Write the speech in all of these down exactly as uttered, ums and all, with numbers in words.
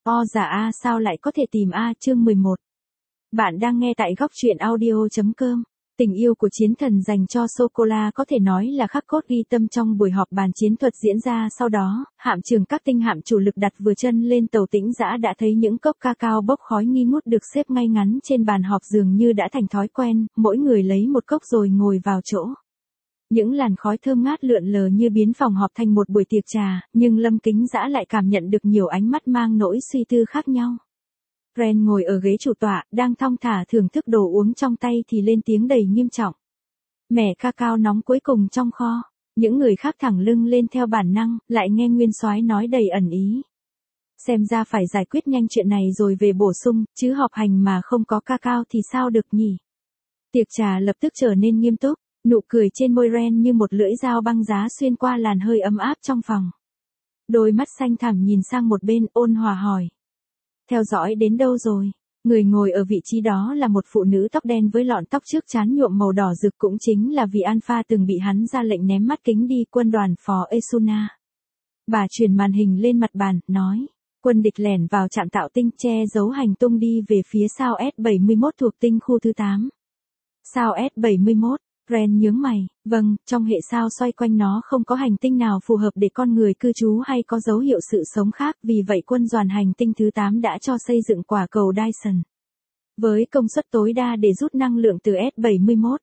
O giả A sao lại có thể tìm A chương mười một. Bạn đang nghe tại góc truyện audio.com. Tình yêu của chiến thần dành cho sô-cô-la có thể nói là khắc cốt ghi tâm trong buổi họp bàn chiến thuật diễn ra sau đó, hạm trưởng các tinh hạm chủ lực đặt vừa chân lên tàu Tĩnh Dã đã thấy những cốc cacao bốc khói nghi ngút được xếp ngay ngắn trên bàn họp dường như đã thành thói quen, mỗi người lấy một cốc rồi ngồi vào chỗ. Những làn khói thơm ngát lượn lờ như biến phòng họp thành một buổi tiệc trà, nhưng Lâm Kính Dã lại cảm nhận được nhiều ánh mắt mang nỗi suy tư khác nhau. Ren ngồi ở ghế chủ tọa, đang thong thả thưởng thức đồ uống trong tay thì lên tiếng đầy nghiêm trọng. Mẻ cacao nóng cuối cùng trong kho. Những người khác thẳng lưng lên theo bản năng, lại nghe Nguyên Soái nói đầy ẩn ý. Xem ra phải giải quyết nhanh chuyện này rồi về bổ sung, chứ họp hành mà không có cacao thì sao được nhỉ? Tiệc trà lập tức trở nên nghiêm túc, nụ cười trên môi Ren như một lưỡi dao băng giá xuyên qua làn hơi ấm áp trong phòng. Đôi mắt xanh thẳm nhìn sang một bên, ôn hòa hỏi. Theo dõi đến đâu rồi? Người ngồi ở vị trí đó là một phụ nữ tóc đen với lọn tóc trước trán nhuộm màu đỏ rực, cũng chính là vì Alpha từng bị hắn ra lệnh ném mắt kính đi, quân đoàn phó Esuna. Bà chuyển màn hình lên mặt bàn, nói. Quân địch lẻn vào trạm tạo tinh, che giấu hành tung đi về phía sao S bảy mươi mốt thuộc tinh khu thứ tám. Sao S bảy mươi mốt, Ren nhướng mày, vâng, trong hệ sao xoay quanh nó không có hành tinh nào phù hợp để con người cư trú hay có dấu hiệu sự sống khác, vì vậy quân đoàn hành tinh thứ tám đã cho xây dựng quả cầu Dyson. Với công suất tối đa để rút năng lượng từ S bảy mươi mốt.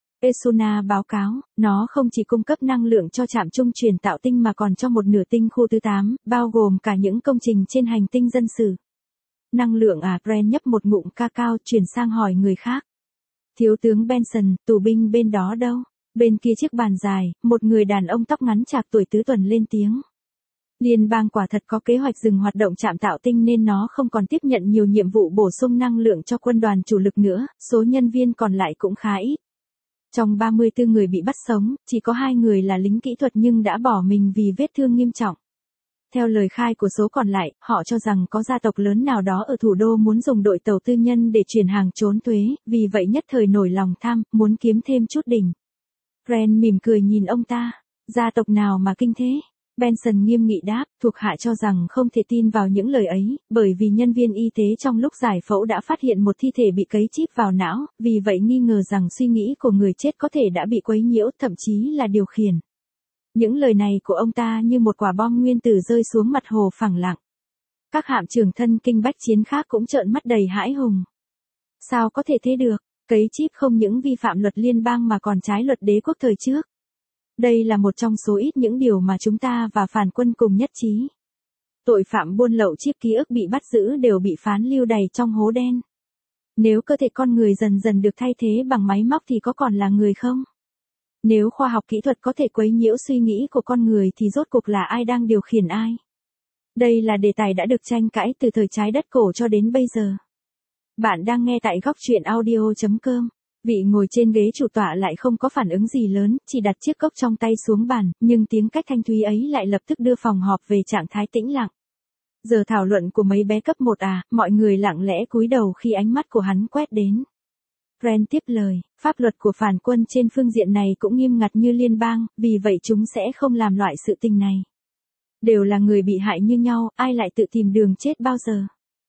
Esuna báo cáo, nó không chỉ cung cấp năng lượng cho trạm trung truyền tạo tinh mà còn cho một nửa tinh khu thứ tám, bao gồm cả những công trình trên hành tinh dân sự. Năng lượng à? Ren nhấp một ngụm cacao, chuyển sang hỏi người khác. Thiếu tướng Benson, tù binh bên đó đâu? Bên kia chiếc bàn dài, một người đàn ông tóc ngắn chạc tuổi tứ tuần lên tiếng. Liên bang quả thật có kế hoạch dừng hoạt động trạm tạo tinh nên nó không còn tiếp nhận nhiều nhiệm vụ bổ sung năng lượng cho quân đoàn chủ lực nữa, số nhân viên còn lại cũng khá ít. Trong ba mươi tư người bị bắt sống, chỉ có hai người là lính kỹ thuật nhưng đã bỏ mình vì vết thương nghiêm trọng. Theo lời khai của số còn lại, họ cho rằng có gia tộc lớn nào đó ở thủ đô muốn dùng đội tàu tư nhân để chuyển hàng trốn thuế, vì vậy nhất thời nổi lòng tham, muốn kiếm thêm chút đỉnh. Ren mỉm cười nhìn ông ta. Gia tộc nào mà kinh thế? Benson nghiêm nghị đáp, thuộc hạ cho rằng không thể tin vào những lời ấy, bởi vì nhân viên y tế trong lúc giải phẫu đã phát hiện một thi thể bị cấy chip vào não, vì vậy nghi ngờ rằng suy nghĩ của người chết có thể đã bị quấy nhiễu, thậm chí là điều khiển. Những lời này của ông ta như một quả bom nguyên tử rơi xuống mặt hồ phẳng lặng. Các hạm trưởng thân kinh bách chiến khác cũng trợn mắt đầy hãi hùng. Sao có thể thế được? Cấy chip không những vi phạm luật liên bang mà còn trái luật đế quốc thời trước. Đây là một trong số ít những điều mà chúng ta và phản quân cùng nhất trí. Tội phạm buôn lậu chip ký ức bị bắt giữ đều bị phán lưu đày trong hố đen. Nếu cơ thể con người dần dần được thay thế bằng máy móc thì có còn là người không? Nếu khoa học kỹ thuật có thể quấy nhiễu suy nghĩ của con người thì rốt cuộc là ai đang điều khiển ai? Đây là đề tài đã được tranh cãi từ thời trái đất cổ cho đến bây giờ. Bạn đang nghe tại góc truyện audio.com. Vị ngồi trên ghế chủ tọa lại không có phản ứng gì lớn, chỉ đặt chiếc cốc trong tay xuống bàn, nhưng tiếng cách thanh thúy ấy lại lập tức đưa phòng họp về trạng thái tĩnh lặng. Giờ thảo luận của mấy bé cấp một à? Mọi người lặng lẽ cúi đầu khi ánh mắt của hắn quét đến. Ren tiếp lời, pháp luật của phản quân trên phương diện này cũng nghiêm ngặt như liên bang, vì vậy chúng sẽ không làm loại sự tình này. Đều là người bị hại như nhau, ai lại tự tìm đường chết bao giờ?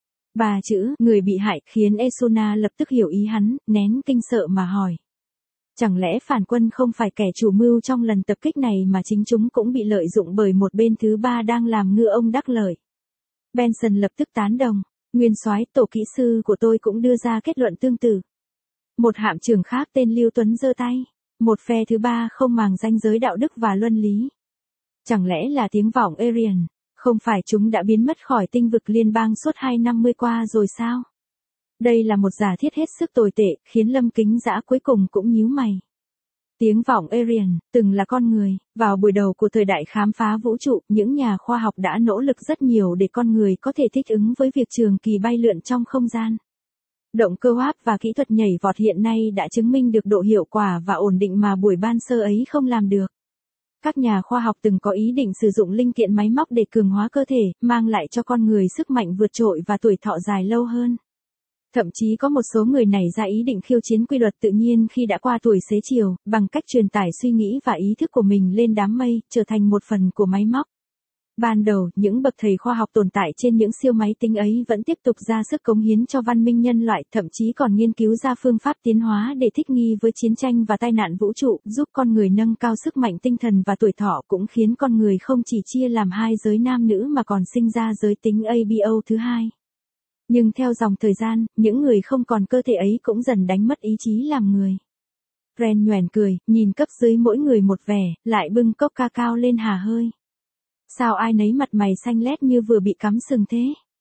Bà chữ, người bị hại, khiến Esuna lập tức hiểu ý hắn, nén kinh sợ mà hỏi. Chẳng lẽ phản quân không phải kẻ chủ mưu trong lần tập kích này mà chính chúng cũng bị lợi dụng bởi một bên thứ ba đang làm ngư ông đắc lợi? Benson lập tức tán đồng, Nguyên Soái, tổ kỹ sư của tôi cũng đưa ra kết luận tương tự. Một hạm trưởng khác tên Lưu Tuấn giơ tay. Một phe thứ ba không màng ranh giới đạo đức và luân lý. Chẳng lẽ là tiếng vọng Arian? Không phải chúng đã biến mất khỏi tinh vực liên bang suốt hai năm mươi qua rồi sao? Đây là một giả thiết hết sức tồi tệ, khiến Lâm Kính Dã cuối cùng cũng nhíu mày. Tiếng vọng Arian, từng là con người, vào buổi đầu của thời đại khám phá vũ trụ, những nhà khoa học đã nỗ lực rất nhiều để con người có thể thích ứng với việc trường kỳ bay lượn trong không gian. Động cơ Warp và kỹ thuật nhảy vọt hiện nay đã chứng minh được độ hiệu quả và ổn định mà buổi ban sơ ấy không làm được. Các nhà khoa học từng có ý định sử dụng linh kiện máy móc để cường hóa cơ thể, mang lại cho con người sức mạnh vượt trội và tuổi thọ dài lâu hơn. Thậm chí có một số người nảy ra ý định khiêu chiến quy luật tự nhiên khi đã qua tuổi xế chiều, bằng cách truyền tải suy nghĩ và ý thức của mình lên đám mây, trở thành một phần của máy móc. Ban đầu, những bậc thầy khoa học tồn tại trên những siêu máy tính ấy vẫn tiếp tục ra sức cống hiến cho văn minh nhân loại, thậm chí còn nghiên cứu ra phương pháp tiến hóa để thích nghi với chiến tranh và tai nạn vũ trụ, giúp con người nâng cao sức mạnh tinh thần và tuổi thọ, cũng khiến con người không chỉ chia làm hai giới nam nữ mà còn sinh ra giới tính a bê o thứ hai. Nhưng theo dòng thời gian, những người không còn cơ thể ấy cũng dần đánh mất ý chí làm người. Ren nhoẻn cười, nhìn cấp dưới mỗi người một vẻ, lại bưng cốc ca cao lên hà hơi. Sao ai nấy mặt mày xanh lét như vừa bị cắm sừng thế?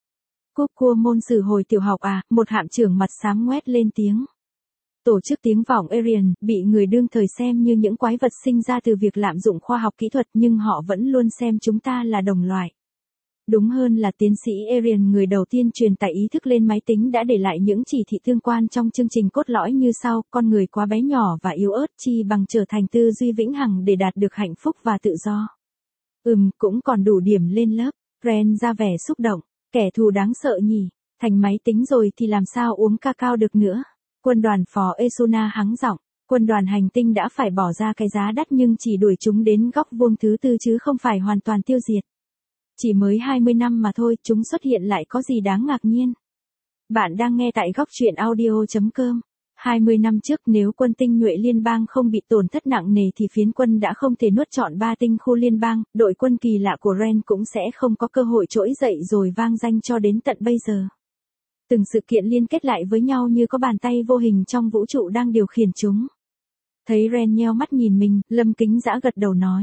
Cúp cua môn sử hồi tiểu học à, một hạm trưởng mặt xám ngoét lên tiếng. Tổ chức tiếng vọng Aryan bị người đương thời xem như những quái vật sinh ra từ việc lạm dụng khoa học kỹ thuật, nhưng họ vẫn luôn xem chúng ta là đồng loại. Đúng hơn là tiến sĩ Aryan, người đầu tiên truyền tải ý thức lên máy tính, đã để lại những chỉ thị tương quan trong chương trình cốt lõi như sau: con người quá bé nhỏ và yếu ớt, chi bằng trở thành tư duy vĩnh hằng để đạt được hạnh phúc và tự do. Ừm, cũng còn đủ điểm lên lớp. Ren ra vẻ xúc động. Kẻ thù đáng sợ nhỉ. Thành máy tính rồi thì làm sao uống cacao được nữa. Quân đoàn phó Esuna hắng giọng. Quân đoàn hành tinh đã phải bỏ ra cái giá đắt nhưng chỉ đuổi chúng đến góc vuông thứ tư chứ không phải hoàn toàn tiêu diệt. Chỉ mới hai mươi năm mà thôi, chúng xuất hiện lại có gì đáng ngạc nhiên. Bạn đang nghe tại góc truyện audio chấm com. hai mươi năm trước, nếu quân tinh nhuệ liên bang không bị tổn thất nặng nề thì phiến quân đã không thể nuốt trọn ba tinh khu liên bang, đội quân kỳ lạ của Ren cũng sẽ không có cơ hội trỗi dậy rồi vang danh cho đến tận bây giờ. Từng sự kiện liên kết lại với nhau như có bàn tay vô hình trong vũ trụ đang điều khiển chúng. Thấy Ren nheo mắt nhìn mình, Lâm Kính Dã gật đầu nói.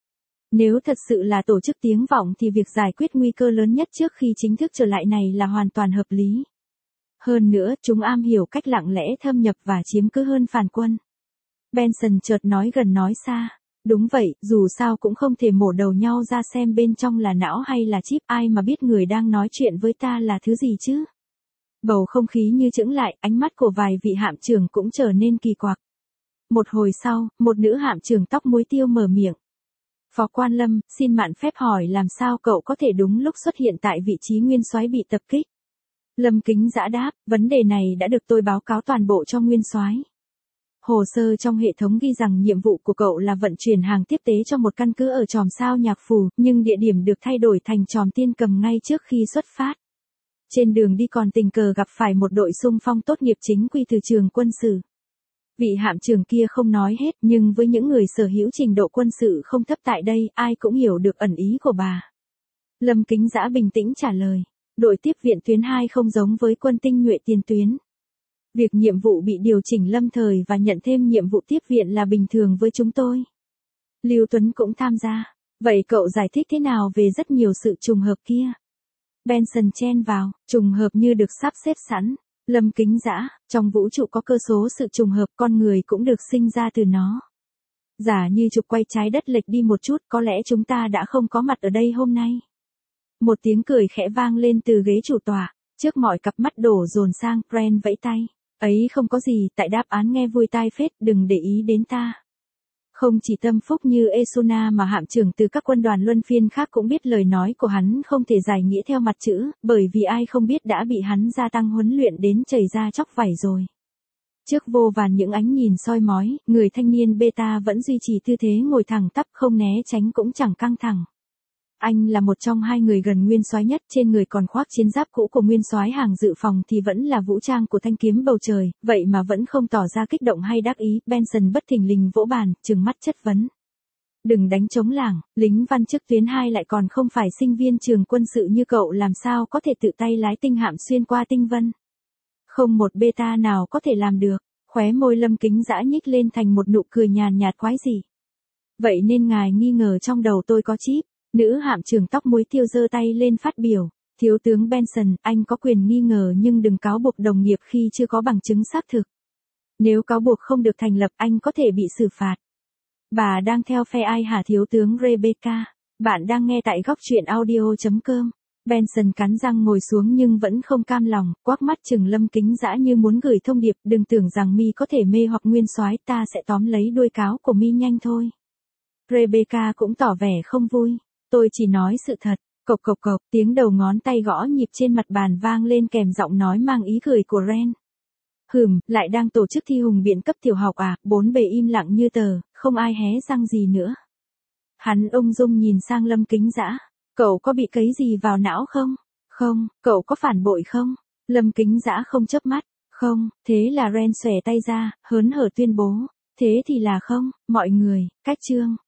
Nếu thật sự là tổ chức tiếng vọng thì việc giải quyết nguy cơ lớn nhất trước khi chính thức trở lại này là hoàn toàn hợp lý. Hơn nữa, chúng am hiểu cách lặng lẽ thâm nhập và chiếm cứ hơn phản quân. Benson chợt nói gần nói xa. Đúng vậy, dù sao cũng không thể mổ đầu nhau ra xem bên trong là não hay là chip, ai mà biết người đang nói chuyện với ta là thứ gì chứ. Bầu không khí như chững lại, ánh mắt của vài vị hạm trưởng cũng trở nên kỳ quặc. Một hồi sau, một nữ hạm trưởng tóc muối tiêu mở miệng. Phó quan Lâm, xin mạn phép hỏi làm sao cậu có thể đúng lúc xuất hiện tại vị trí nguyên soái bị tập kích? Lâm Kính Dã đáp, vấn đề này đã được tôi báo cáo toàn bộ cho nguyên soái. Hồ sơ trong hệ thống ghi rằng nhiệm vụ của cậu là vận chuyển hàng tiếp tế cho một căn cứ ở chòm sao Nhạc Phù, nhưng địa điểm được thay đổi thành chòm Tiên Cầm ngay trước khi xuất phát. Trên đường đi còn tình cờ gặp phải một đội xung phong tốt nghiệp chính quy từ trường quân sự. Vị hạm trưởng kia không nói hết, nhưng với những người sở hữu trình độ quân sự không thấp tại đây, ai cũng hiểu được ẩn ý của bà. Lâm Kính Dã bình tĩnh trả lời. Đội tiếp viện tuyến hai không giống với quân tinh nhuệ tiền tuyến. Việc nhiệm vụ bị điều chỉnh lâm thời và nhận thêm nhiệm vụ tiếp viện là bình thường với chúng tôi. Lưu Tuấn cũng tham gia. Vậy cậu giải thích thế nào về rất nhiều sự trùng hợp kia? Benson chen vào, trùng hợp như được sắp xếp sẵn. Lâm Kính Dã, trong vũ trụ có cơ số sự trùng hợp, con người cũng được sinh ra từ nó. Giả như trục quay trái đất lệch đi một chút, có lẽ chúng ta đã không có mặt ở đây hôm nay. Một tiếng cười khẽ vang lên từ ghế chủ tọa, trước mọi cặp mắt đổ dồn sang, Ren vẫy tay. Ấy không có gì, tại đáp án nghe vui tai phết, đừng để ý đến ta. Không chỉ tâm phúc như Esuna mà hạm trưởng từ các quân đoàn luân phiên khác cũng biết lời nói của hắn không thể giải nghĩa theo mặt chữ, bởi vì ai không biết đã bị hắn gia tăng huấn luyện đến chảy ra chóc vảy rồi. Trước vô vàn những ánh nhìn soi mói, người thanh niên beta vẫn duy trì tư thế ngồi thẳng tắp, không né tránh cũng chẳng căng thẳng. Anh là một trong hai người gần nguyên soái nhất, trên người còn khoác chiến giáp cũ của nguyên soái hàng dự phòng thì vẫn là vũ trang của thanh kiếm bầu trời, vậy mà vẫn không tỏ ra kích động hay đắc ý. Benson bất thình lình vỗ bàn, trừng mắt chất vấn. Đừng đánh trống lảng, lính văn chức tuyến hai lại còn không phải sinh viên trường quân sự như cậu, làm sao có thể tự tay lái tinh hạm xuyên qua tinh vân. Không một beta nào có thể làm được. Khóe môi Lâm Kính Dã nhích lên thành một nụ cười nhàn nhạt quái dị. Vậy nên ngài nghi ngờ trong đầu tôi có chip. Nữ hạm trưởng tóc muối tiêu giơ tay lên phát biểu. Thiếu tướng Benson, anh có quyền nghi ngờ nhưng đừng cáo buộc đồng nghiệp khi chưa có bằng chứng xác thực. Nếu cáo buộc không được thành lập, anh có thể bị xử phạt. Bà đang theo phe ai hả thiếu tướng Rebecca? Bạn đang nghe tại góc truyện audio chấm com. Benson cắn răng ngồi xuống nhưng vẫn không cam lòng, quắc mắt chừng Lâm Kính Dã như muốn gửi thông điệp, đừng tưởng rằng mi có thể mê hoặc nguyên soái, ta sẽ tóm lấy đuôi cáo của mi nhanh thôi. Rebecca cũng tỏ vẻ không vui. Tôi chỉ nói sự thật. Cộc cộc cộc, tiếng đầu ngón tay gõ nhịp trên mặt bàn vang lên kèm giọng nói mang ý cười của Ren. Hừm, lại đang tổ chức thi hùng biện cấp tiểu học à? Bốn bề im lặng như tờ, không ai hé răng gì nữa. Hắn ung dung nhìn sang Lâm Kính Dã. Cậu có bị cấy gì vào não không? Không, cậu có phản bội không? Lâm Kính Dã không chớp mắt. Không, thế là Ren xòe tay ra, hớn hở tuyên bố. Thế thì là không, mọi người, cách chương.